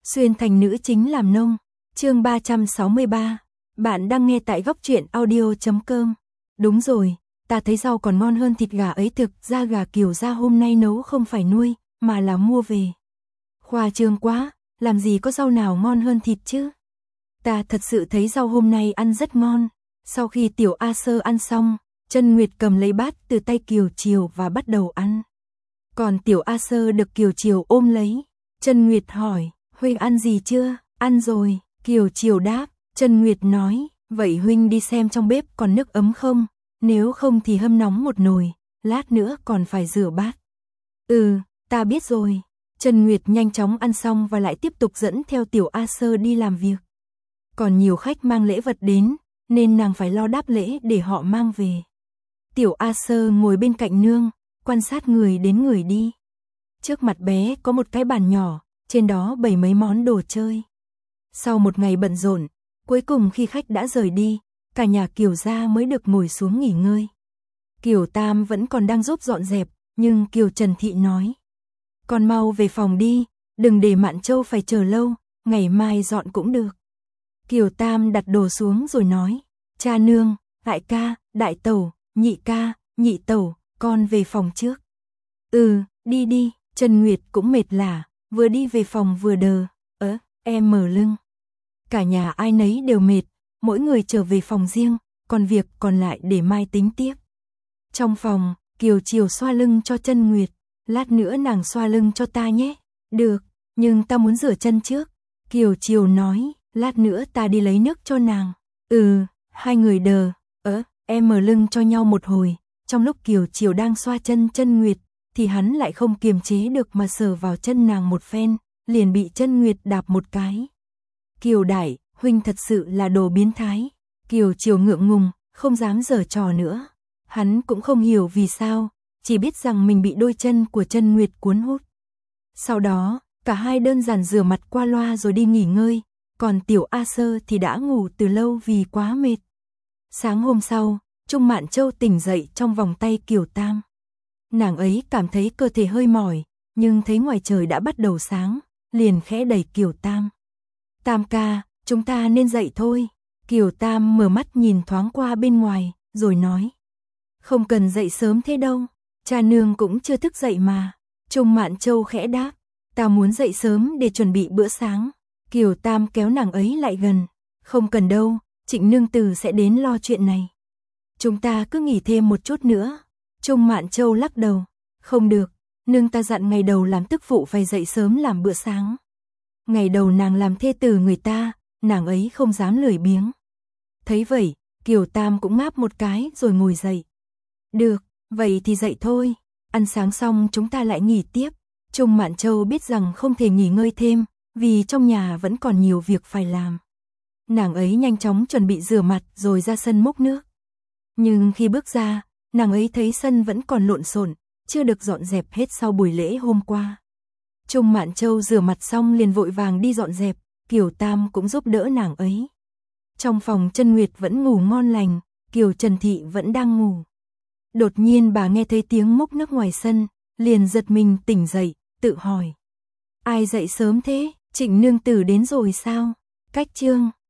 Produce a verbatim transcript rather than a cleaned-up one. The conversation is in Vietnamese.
Xuyên thành nữ chính làm nông. Chương ba trăm sáu mươi ba. Bạn đang nghe tại góc truyện audio chấm com. Đúng rồi, ta thấy rau còn ngon hơn thịt gà ấy, thực ra gà Kiều gia hôm nay nấu không phải nuôi, mà là mua về. Khoa trương quá, làm gì có rau nào ngon hơn thịt chứ? Ta thật sự thấy rau hôm nay ăn rất ngon. Sau khi Tiểu A Sơ ăn xong, Chân Nguyệt cầm lấy bát từ tay Kiều Triều và bắt đầu ăn. Còn Tiểu A Sơ được Kiều Triều ôm lấy. Chân Nguyệt hỏi, huynh ăn gì chưa? Ăn rồi, Kiều Triều đáp. Chân Nguyệt nói, vậy huynh đi xem trong bếp còn nước ấm không? Nếu không thì hâm nóng một nồi, lát nữa còn phải rửa bát. Ừ, ta biết rồi. Chân Nguyệt nhanh chóng ăn xong và lại tiếp tục dẫn theo Tiểu A Sơ đi làm việc. Còn nhiều khách mang lễ vật đến, nên nàng phải lo đáp lễ để họ mang về. Tiểu A Sơ ngồi bên cạnh nương, quan sát người đến người đi. Trước mặt bé có một cái bàn nhỏ, trên đó bày mấy món đồ chơi. Sau một ngày bận rộn, cuối cùng khi khách đã rời đi, cả nhà Kiều gia mới được ngồi xuống nghỉ ngơi. Kiều Tam vẫn còn đang giúp dọn dẹp, nhưng Kiều Trần Thị nói: "Con mau về phòng đi, đừng để Mạn Châu phải chờ lâu, ngày mai dọn cũng được." Kiều Tam đặt đồ xuống rồi nói: "Cha nương, đại ca, đại tẩu, nhị ca, nhị tẩu, con về phòng trước." "Ừ, đi đi." Trần Nguyệt cũng mệt lả, vừa đi về phòng vừa đờ, ớ, em mở lưng. Cả nhà ai nấy đều mệt, mỗi người trở về phòng riêng, còn việc còn lại để mai tính tiếp. Trong phòng, Kiều Triều xoa lưng cho Chân Nguyệt, "Lát nữa nàng xoa lưng cho ta nhé." "Được, nhưng ta muốn rửa chân trước." Kiều Triều nói, "Lát nữa ta đi lấy nước cho nàng." "Ừ." Hai người đờ, ớ, em mở lưng cho nhau một hồi. Trong lúc Kiều Triều đang xoa chân Chân Nguyệt, thì hắn lại không kiềm chế được mà sờ vào chân nàng một phen, liền bị Chân Nguyệt đạp một cái. "Kiều đại, huynh thật sự là đồ biến thái." Kiều Triều ngượng ngùng, không dám giở trò nữa. Hắn cũng không hiểu vì sao, chỉ biết rằng mình bị đôi chân của Chân Nguyệt cuốn hút. Sau đó, cả hai đơn giản rửa mặt qua loa rồi đi nghỉ ngơi, còn Tiểu A Sơ thì đã ngủ từ lâu vì quá mệt. Sáng hôm sau, Trung Mạn Châu tỉnh dậy trong vòng tay Kiều Tam. Nàng ấy cảm thấy cơ thể hơi mỏi, nhưng thấy ngoài trời đã bắt đầu sáng, liền khẽ đẩy Kiều Tam. "Tam ca, chúng ta nên dậy thôi." Kiều Tam mở mắt nhìn thoáng qua bên ngoài, rồi nói: "Không cần dậy sớm thế đâu, cha nương cũng chưa thức dậy mà." Trung Mạn Châu khẽ đáp: "Ta muốn dậy sớm để chuẩn bị bữa sáng." Kiều Tam kéo nàng ấy lại gần: "Không cần đâu, Trịnh nương tử sẽ đến lo chuyện này. Chúng ta cứ nghỉ thêm một chút nữa." Trung Mạn Châu lắc đầu: "Không được, nương ta dặn ngày đầu làm tức phụ phải dậy sớm làm bữa sáng. Ngày đầu nàng làm thê tử người ta, nàng ấy không dám lười biếng." Thấy vậy, Kiều Tam cũng ngáp một cái rồi ngồi dậy. "Được, vậy thì dậy thôi, ăn sáng xong chúng ta lại nghỉ tiếp." Trung Mạn Châu biết rằng không thể nghỉ ngơi thêm, vì trong nhà vẫn còn nhiều việc phải làm. Nàng ấy nhanh chóng chuẩn bị rửa mặt rồi ra sân múc nước. Nhưng khi bước ra, nàng ấy thấy sân vẫn còn lộn xộn, chưa được dọn dẹp hết sau buổi lễ hôm qua. Trung Mạn Châu rửa mặt xong liền vội vàng đi dọn dẹp, Kiều Tam cũng giúp đỡ nàng ấy. Trong phòng Chân Nguyệt vẫn ngủ ngon lành, Kiều Trần Thị vẫn đang ngủ. Đột nhiên bà nghe thấy tiếng múc nước ngoài sân, liền giật mình tỉnh dậy, tự hỏi: "Ai dậy sớm thế, Trịnh nương tử đến rồi sao?" Cách chương